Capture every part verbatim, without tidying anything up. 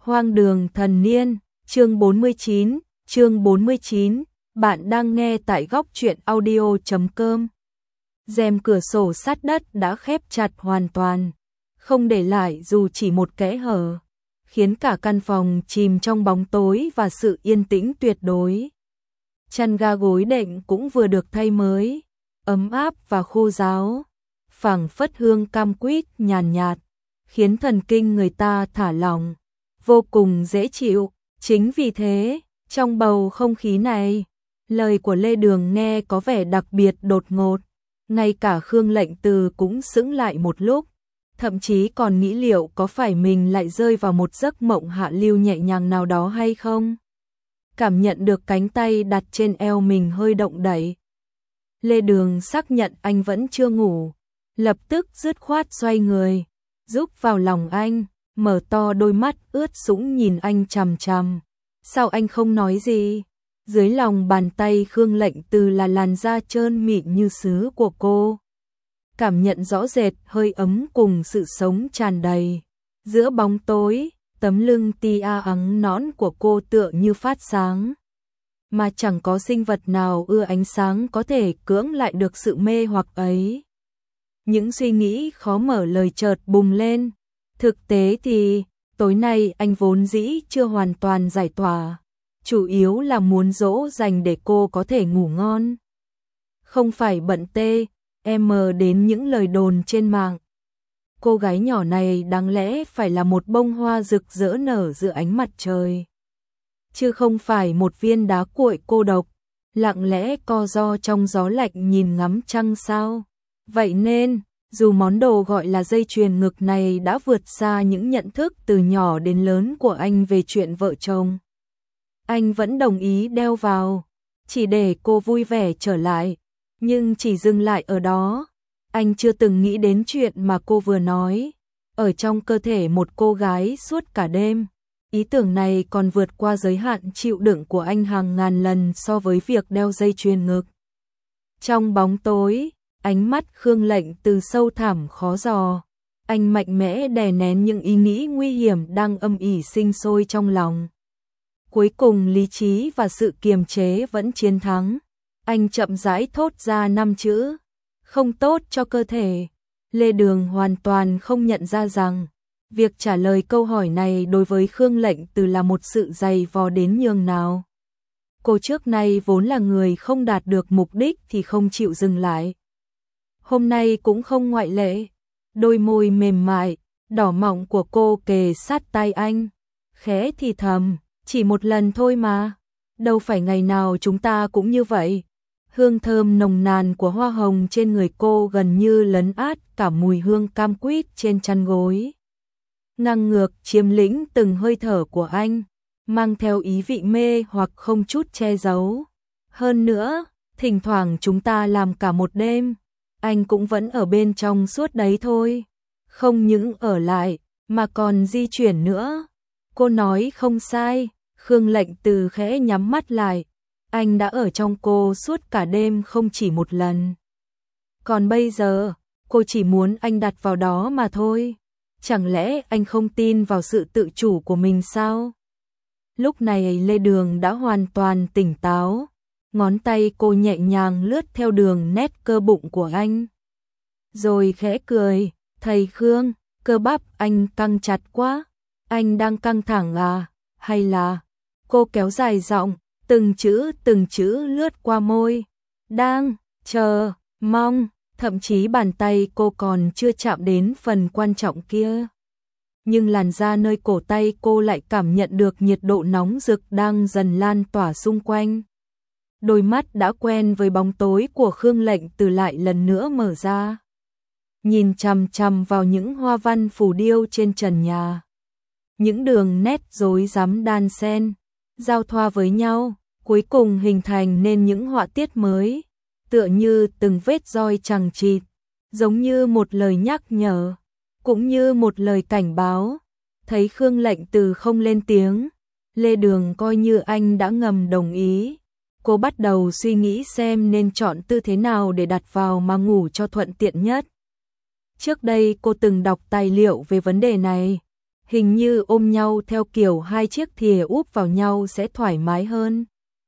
Hoang đường thần niên, chương bốn mươi chín, chương bốn mươi chín, bạn đang nghe tại góc truyện audio chấm com. Rèm cửa sổ sát đất đã khép chặt hoàn toàn, không để lại dù chỉ một kẽ hở, khiến cả căn phòng chìm trong bóng tối và sự yên tĩnh tuyệt đối. Chăn ga gối đệm cũng vừa được thay mới, ấm áp và khô ráo, phảng phất hương cam quýt nhàn nhạt, khiến thần kinh người ta thả lỏng, vô cùng dễ chịu. Chính vì thế, trong bầu không khí này, lời của Lê Đường nghe có vẻ đặc biệt đột ngột, ngay cả Khương Lệnh Từ cũng sững lại một lúc, thậm chí còn nghĩ liệu có phải mình lại rơi vào một giấc mộng hạ lưu nhẹ nhàng nào đó hay không. Cảm nhận được cánh tay đặt trên eo mình hơi động đậy, Lê Đường xác nhận anh vẫn chưa ngủ, lập tức dứt khoát xoay người, rúc vào lòng anh, mở to đôi mắt ướt sũng nhìn anh chằm chằm. Sao anh không nói gì? Dưới lòng bàn tay Khương Lệnh Từ là làn da trơn mịn như sứ của cô. Cảm nhận rõ rệt hơi ấm cùng sự sống tràn đầy. Giữa bóng tối, tấm lưng tia ắng nõn của cô tựa như phát sáng. Mà chẳng có sinh vật nào ưa ánh sáng có thể cưỡng lại được sự mê hoặc ấy. Những suy nghĩ khó mở lời chợt bùng lên. Thực tế thì, tối nay anh vốn dĩ chưa hoàn toàn giải tỏa, chủ yếu là muốn dỗ dành để cô có thể ngủ ngon. Không phải bận tê, em đến những lời đồn trên mạng. Cô gái nhỏ này đáng lẽ phải là một bông hoa rực rỡ nở giữa ánh mặt trời, chứ không phải một viên đá cuội cô độc, lặng lẽ co ro trong gió lạnh nhìn ngắm trăng sao. Vậy nên, dù món đồ gọi là dây chuyền ngực này đã vượt xa những nhận thức từ nhỏ đến lớn của anh về chuyện vợ chồng, anh vẫn đồng ý đeo vào, chỉ để cô vui vẻ trở lại, nhưng chỉ dừng lại ở đó. Anh chưa từng nghĩ đến chuyện mà cô vừa nói, ở trong cơ thể một cô gái suốt cả đêm. Ý tưởng này còn vượt qua giới hạn chịu đựng của anh hàng ngàn lần so với việc đeo dây chuyền ngực. Trong bóng tối, ánh mắt Khương Lệnh Từ sâu thẳm khó dò, anh mạnh mẽ đè nén những ý nghĩ nguy hiểm đang âm ỉ sinh sôi trong lòng. Cuối cùng lý trí và sự kiềm chế vẫn chiến thắng, anh chậm rãi thốt ra năm chữ, không tốt cho cơ thể. Lê Đường hoàn toàn không nhận ra rằng, việc trả lời câu hỏi này đối với Khương Lệnh Từ là một sự dày vò đến nhường nào. Cô trước nay vốn là người không đạt được mục đích thì không chịu dừng lại. Hôm nay cũng không ngoại lệ, đôi môi mềm mại, đỏ mọng của cô kề sát tai anh, khẽ thì thầm, chỉ một lần thôi mà, đâu phải ngày nào chúng ta cũng như vậy. Hương thơm nồng nàn của hoa hồng trên người cô gần như lấn át cả mùi hương cam quýt trên chăn gối, ngang ngược chiếm lĩnh từng hơi thở của anh, mang theo ý vị mê hoặc không chút che giấu. Hơn nữa, thỉnh thoảng chúng ta làm cả một đêm, anh cũng vẫn ở bên trong suốt đấy thôi, không những ở lại, mà còn di chuyển nữa. Cô nói không sai, Khương Lệnh Từ khẽ nhắm mắt lại, anh đã ở trong cô suốt cả đêm không chỉ một lần. Còn bây giờ, cô chỉ muốn anh đặt vào đó mà thôi. Chẳng lẽ anh không tin vào sự tự chủ của mình sao? Lúc này Lê Đường đã hoàn toàn tỉnh táo, ngón tay cô nhẹ nhàng lướt theo đường nét cơ bụng của anh. Rồi khẽ cười, thầy Khương, cơ bắp anh căng chặt quá, anh đang căng thẳng à, hay là... Cô kéo dài giọng, từng chữ từng chữ lướt qua môi, đang, chờ, mong, thậm chí bàn tay cô còn chưa chạm đến phần quan trọng kia. Nhưng làn da nơi cổ tay cô lại cảm nhận được nhiệt độ nóng rực đang dần lan tỏa xung quanh. Đôi mắt đã quen với bóng tối của Khương Lệnh Từ lại lần nữa mở ra, nhìn chằm chằm vào những hoa văn phù điêu trên trần nhà. Những đường nét rối rắm đan xen, giao thoa với nhau, cuối cùng hình thành nên những họa tiết mới, tựa như từng vết roi chằng chịt, giống như một lời nhắc nhở, cũng như một lời cảnh báo. Thấy Khương Lệnh Từ không lên tiếng, Lê Đường coi như anh đã ngầm đồng ý. Cô bắt đầu suy nghĩ xem nên chọn tư thế nào để đặt vào mà ngủ cho thuận tiện nhất. Trước đây cô từng đọc tài liệu về vấn đề này, Hình như ôm nhau theo kiểu hai chiếc thìa úp vào nhau sẽ thoải mái hơn.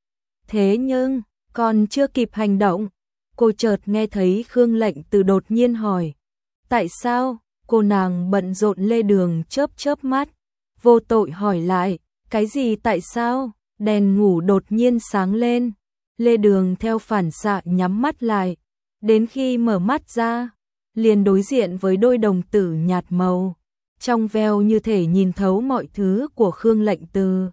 Thế nhưng, còn chưa kịp hành động, cô chợt nghe thấy Khương Lệnh Từ đột nhiên hỏi. Tại sao? Cô nàng bận rộn lê đường chớp chớp mắt, vô tội hỏi lại, cái gì tại sao? Đèn ngủ đột nhiên sáng lên, lê đường theo phản xạ nhắm mắt lại, đến khi mở mắt ra, liền đối diện với đôi đồng tử nhạt màu, trong veo như thể nhìn thấu mọi thứ của Khương Lệnh Từ.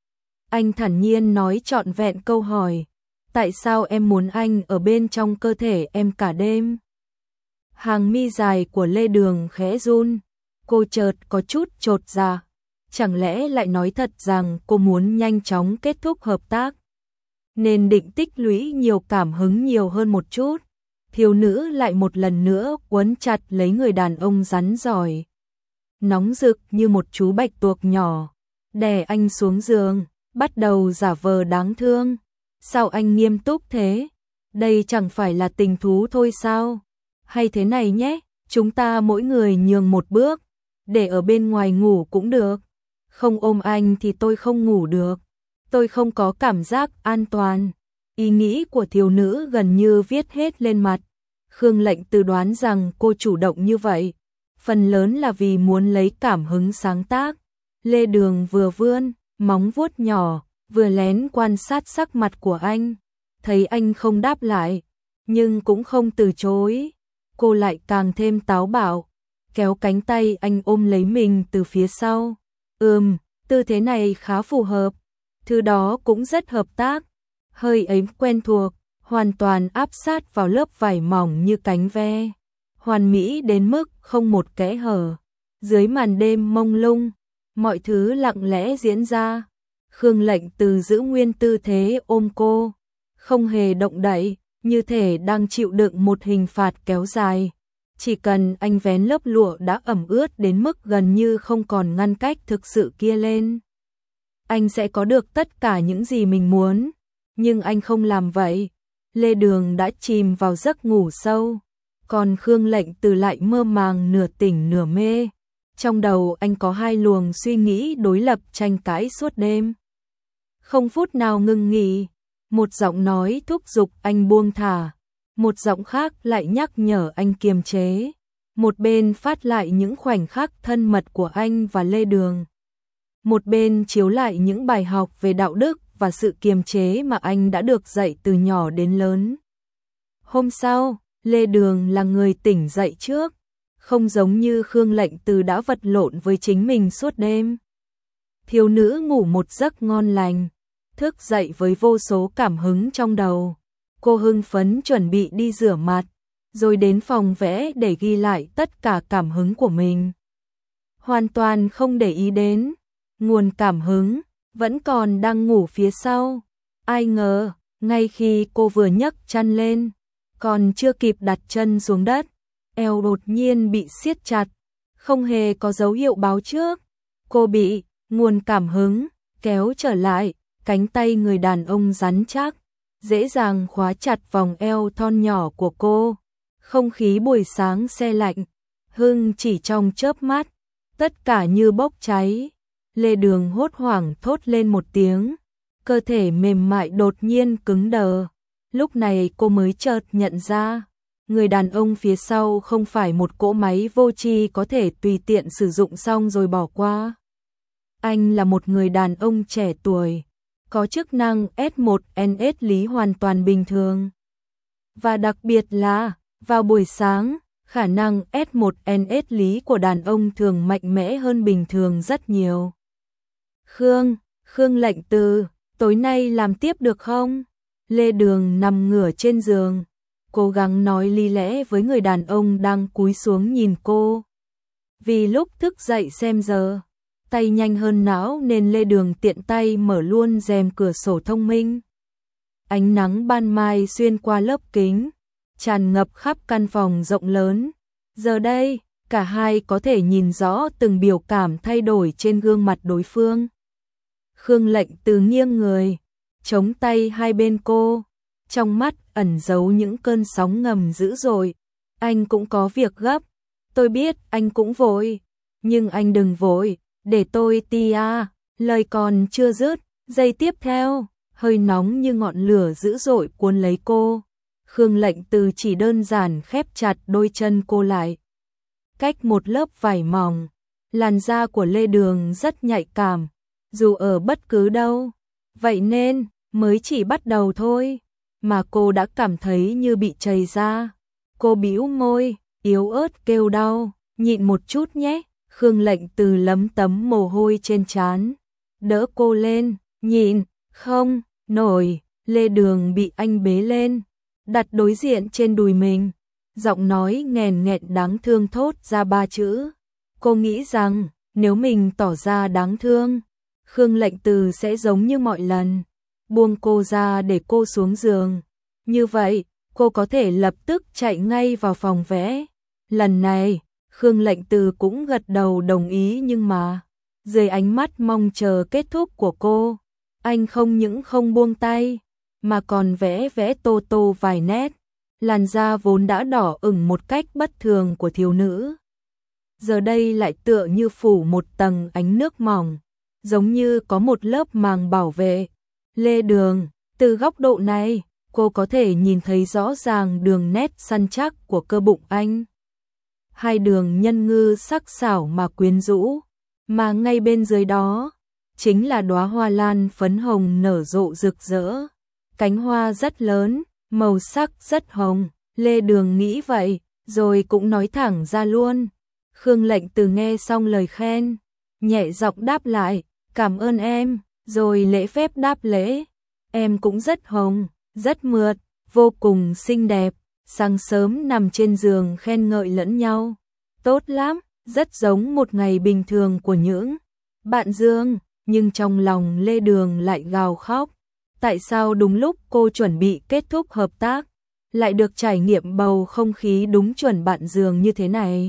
Anh thản nhiên nói trọn vẹn câu hỏi, tại sao em muốn anh ở bên trong cơ thể em cả đêm? Hàng mi dài của Lê Đường khẽ run, cô chợt có chút chột dạ, chẳng lẽ lại nói thật rằng cô muốn nhanh chóng kết thúc hợp tác, nên định tích lũy nhiều cảm hứng nhiều hơn một chút. Thiếu nữ lại một lần nữa quấn chặt lấy người đàn ông rắn giỏi, nóng rực như một chú bạch tuộc nhỏ, đè anh xuống giường, bắt đầu giả vờ đáng thương. Sao anh nghiêm túc thế? Đây chẳng phải là tình thú thôi sao? Hay thế này nhé, chúng ta mỗi người nhường một bước, để ở bên ngoài ngủ cũng được. Không ôm anh thì tôi không ngủ được, tôi không có cảm giác an toàn. Ý nghĩ của thiếu nữ gần như viết hết lên mặt. Khương Lệnh Từ đoán rằng cô chủ động như vậy, phần lớn là vì muốn lấy cảm hứng sáng tác. Lê Đường vừa vươn móng vuốt nhỏ, vừa lén quan sát sắc mặt của anh, thấy anh không đáp lại, nhưng cũng không từ chối. Cô lại càng thêm táo bạo, kéo cánh tay anh ôm lấy mình từ phía sau. Ừm, tư thế này khá phù hợp, thứ đó cũng rất hợp tác, hơi ấy quen thuộc, hoàn toàn áp sát vào lớp vải mỏng như cánh ve, hoàn mỹ đến mức không một kẽ hở. Dưới màn đêm mông lung, mọi thứ lặng lẽ diễn ra. Khương Lệnh Từ giữ nguyên tư thế ôm cô, không hề động đậy, như thể đang chịu đựng một hình phạt kéo dài. Chỉ cần anh vén lớp lụa đã ẩm ướt đến mức gần như không còn ngăn cách thực sự kia lên, anh sẽ có được tất cả những gì mình muốn. Nhưng anh không làm vậy. Lê Đường đã chìm vào giấc ngủ sâu, còn Khương Lệnh Từ lại mơ màng nửa tỉnh nửa mê. Trong đầu anh có hai luồng suy nghĩ đối lập tranh cãi suốt đêm, không phút nào ngừng nghỉ. Một giọng nói thúc giục anh buông thả, một giọng khác lại nhắc nhở anh kiềm chế. Một bên phát lại những khoảnh khắc thân mật của anh và Lê Đường, một bên chiếu lại những bài học về đạo đức và sự kiềm chế mà anh đã được dạy từ nhỏ đến lớn. Hôm sau, Lê Đường là người tỉnh dậy trước, không giống như Khương Lệnh Từ đã vật lộn với chính mình suốt đêm. Thiếu nữ ngủ một giấc ngon lành, thức dậy với vô số cảm hứng trong đầu. Cô hưng phấn chuẩn bị đi rửa mặt, rồi đến phòng vẽ để ghi lại tất cả cảm hứng của mình. Hoàn toàn không để ý đến nguồn cảm hứng vẫn còn đang ngủ phía sau. Ai ngờ, ngay khi cô vừa nhấc chăn lên, còn chưa kịp đặt chân xuống đất, eo đột nhiên bị siết chặt, không hề có dấu hiệu báo trước. Cô bị nguồn cảm hứng kéo trở lại, cánh tay người đàn ông rắn chắc, dễ dàng khóa chặt vòng eo thon nhỏ của cô. Không khí buổi sáng se lạnh, hưng chỉ trong chớp mắt, tất cả như bốc cháy. Lê Đường hốt hoảng thốt lên một tiếng, cơ thể mềm mại đột nhiên cứng đờ. Lúc này cô mới chợt nhận ra, người đàn ông phía sau không phải một cỗ máy vô tri có thể tùy tiện sử dụng xong rồi bỏ qua. Anh là một người đàn ông trẻ tuổi, có chức năng S một N S lý hoàn toàn bình thường. Và đặc biệt là, vào buổi sáng, khả năng S một N S lý của đàn ông thường mạnh mẽ hơn bình thường rất nhiều. Khương, Khương Lệnh Từ, tối nay làm tiếp được không? Lê Đường nằm ngửa trên giường, cố gắng nói lý lẽ với người đàn ông đang cúi xuống nhìn cô. Vì lúc thức dậy xem giờ, tay nhanh hơn não nên Lê Đường tiện tay mở luôn rèm cửa sổ thông minh. Ánh nắng ban mai xuyên qua lớp kính, tràn ngập khắp căn phòng rộng lớn. Giờ đây, cả hai có thể nhìn rõ từng biểu cảm thay đổi trên gương mặt đối phương. Khương Lệnh Từ nghiêng người, chống tay hai bên cô, trong mắt ẩn giấu những cơn sóng ngầm dữ dội. Anh cũng có việc gấp, tôi biết anh cũng vội, nhưng anh đừng vội, để tôi ti à, lời còn chưa dứt, giây tiếp theo, hơi nóng như ngọn lửa dữ dội cuốn lấy cô. Khương Lệnh Từ chỉ đơn giản khép chặt đôi chân cô lại. Cách một lớp vải mỏng, làn da của Lê Đường rất nhạy cảm, dù ở bất cứ đâu. Vậy nên, mới chỉ bắt đầu thôi, mà cô đã cảm thấy như bị trầy ra. Cô bĩu môi, yếu ớt kêu đau, nhịn một chút nhé. Khương Lệnh Từ lấm tấm mồ hôi trên trán, đỡ cô lên, nhịn, không, nổi. Lê Đường bị anh bế lên, đặt đối diện trên đùi mình, giọng nói nghèn nghẹn đáng thương thốt ra ba chữ. Cô nghĩ rằng, nếu mình tỏ ra đáng thương, Khương Lệnh Từ sẽ giống như mọi lần, buông cô ra để cô xuống giường. Như vậy, cô có thể lập tức chạy ngay vào phòng vẽ. Lần này, Khương Lệnh Từ cũng gật đầu đồng ý, nhưng mà, dưới ánh mắt mong chờ kết thúc của cô, anh không những không buông tay, mà còn vẽ vẽ tô tô vài nét. Làn da vốn đã đỏ ửng một cách bất thường của thiếu nữ, giờ đây lại tựa như phủ một tầng ánh nước mỏng, giống như có một lớp màng bảo vệ. Lê Đường, từ góc độ này, cô có thể nhìn thấy rõ ràng đường nét săn chắc của cơ bụng anh. Hai đường nhân ngư sắc sảo mà quyến rũ, mà ngay bên dưới đó, chính là đóa hoa lan phấn hồng nở rộ rực rỡ. Cánh hoa rất lớn, màu sắc rất hồng. Lê Đường nghĩ vậy, rồi cũng nói thẳng ra luôn. Khương Lệnh Từ nghe xong lời khen, nhẹ giọng đáp lại, cảm ơn em, rồi lễ phép đáp lễ. Em cũng rất hồng, rất mượt, vô cùng xinh đẹp. Sáng sớm nằm trên giường khen ngợi lẫn nhau. Tốt lắm, rất giống một ngày bình thường của những bạn Dương, nhưng trong lòng Lê Đường lại gào khóc. Tại sao đúng lúc cô chuẩn bị kết thúc hợp tác, lại được trải nghiệm bầu không khí đúng chuẩn bạn giường như thế này?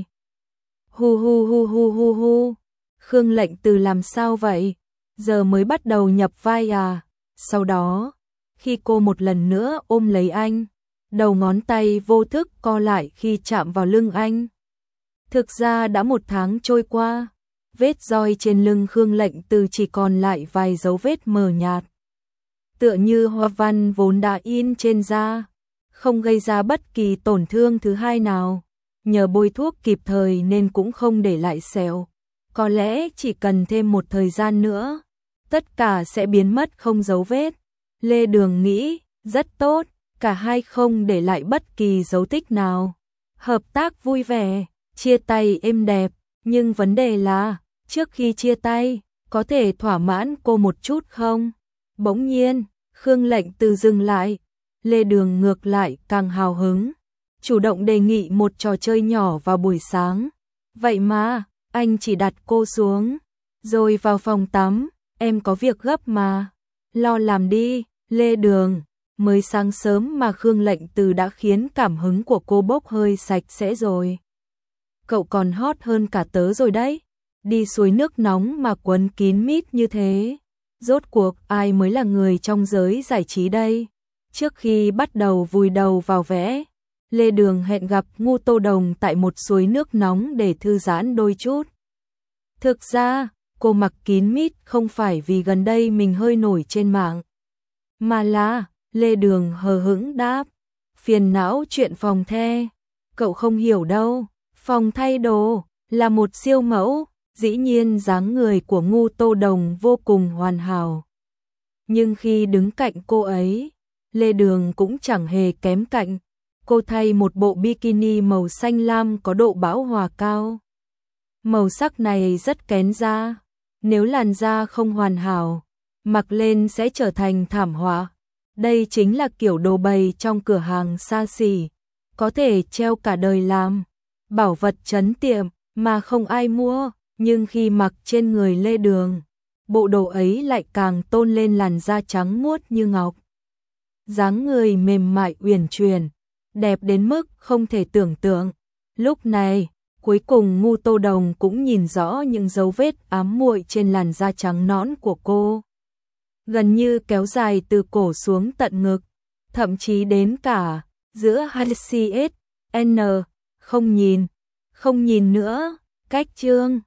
Hu hu hu hu hu hu. Khương Lệnh Từ làm sao vậy? Giờ mới bắt đầu nhập vai à? Sau đó, khi cô một lần nữa ôm lấy anh, đầu ngón tay vô thức co lại khi chạm vào lưng anh. Thực ra đã một tháng trôi qua, vết roi trên lưng Khương Lệnh Từ chỉ còn lại vài dấu vết mờ nhạt, tựa như hoa văn vốn đã in trên da, không gây ra bất kỳ tổn thương thứ hai nào. Nhờ bôi thuốc kịp thời nên cũng không để lại sẹo. Có lẽ chỉ cần thêm một thời gian nữa, tất cả sẽ biến mất không dấu vết. Lê Đường nghĩ, rất tốt, cả hai không để lại bất kỳ dấu tích nào. Hợp tác vui vẻ, chia tay êm đẹp, nhưng vấn đề là, trước khi chia tay, có thể thỏa mãn cô một chút không? Bỗng nhiên, Khương Lệnh Từ dừng lại, Lê Đường ngược lại càng hào hứng, chủ động đề nghị một trò chơi nhỏ vào buổi sáng. Vậy mà, anh chỉ đặt cô xuống, rồi vào phòng tắm, em có việc gấp mà, lo làm đi. Lê Đường, mới sáng sớm mà Khương Lệnh Từ đã khiến cảm hứng của cô bốc hơi sạch sẽ rồi. Cậu còn hot hơn cả tớ rồi đấy, đi suối nước nóng mà quấn kín mít như thế. Rốt cuộc ai mới là người trong giới giải trí đây? Trước khi bắt đầu vùi đầu vào vẽ, Lê Đường hẹn gặp Ngu Tô Đồng tại một suối nước nóng để thư giãn đôi chút. Thực ra, cô mặc kín mít không phải vì gần đây mình hơi nổi trên mạng, mà là, Lê Đường hờ hững đáp, phiền não chuyện phòng the. Cậu không hiểu đâu, phòng thay đồ là một siêu mẫu. Dĩ nhiên dáng người của Ngu Tô Đồng vô cùng hoàn hảo, nhưng khi đứng cạnh cô ấy, Lê Đường cũng chẳng hề kém cạnh. Cô thay một bộ bikini màu xanh lam có độ bão hòa cao. Màu sắc này rất kén da, nếu làn da không hoàn hảo, mặc lên sẽ trở thành thảm họa. Đây chính là kiểu đồ bày trong cửa hàng xa xỉ, có thể treo cả đời làm bảo vật trấn tiệm mà không ai mua. Nhưng khi mặc trên người Lê Đường, bộ đồ ấy lại càng tôn lên làn da trắng muốt như ngọc. Dáng người mềm mại uyển chuyển, đẹp đến mức không thể tưởng tượng. Lúc này, cuối cùng Ngu Tô Đồng cũng nhìn rõ những dấu vết ám muội trên làn da trắng nõn của cô, gần như kéo dài từ cổ xuống tận ngực, thậm chí đến cả giữa hát xê ét en. Không nhìn, không nhìn nữa, cách chương.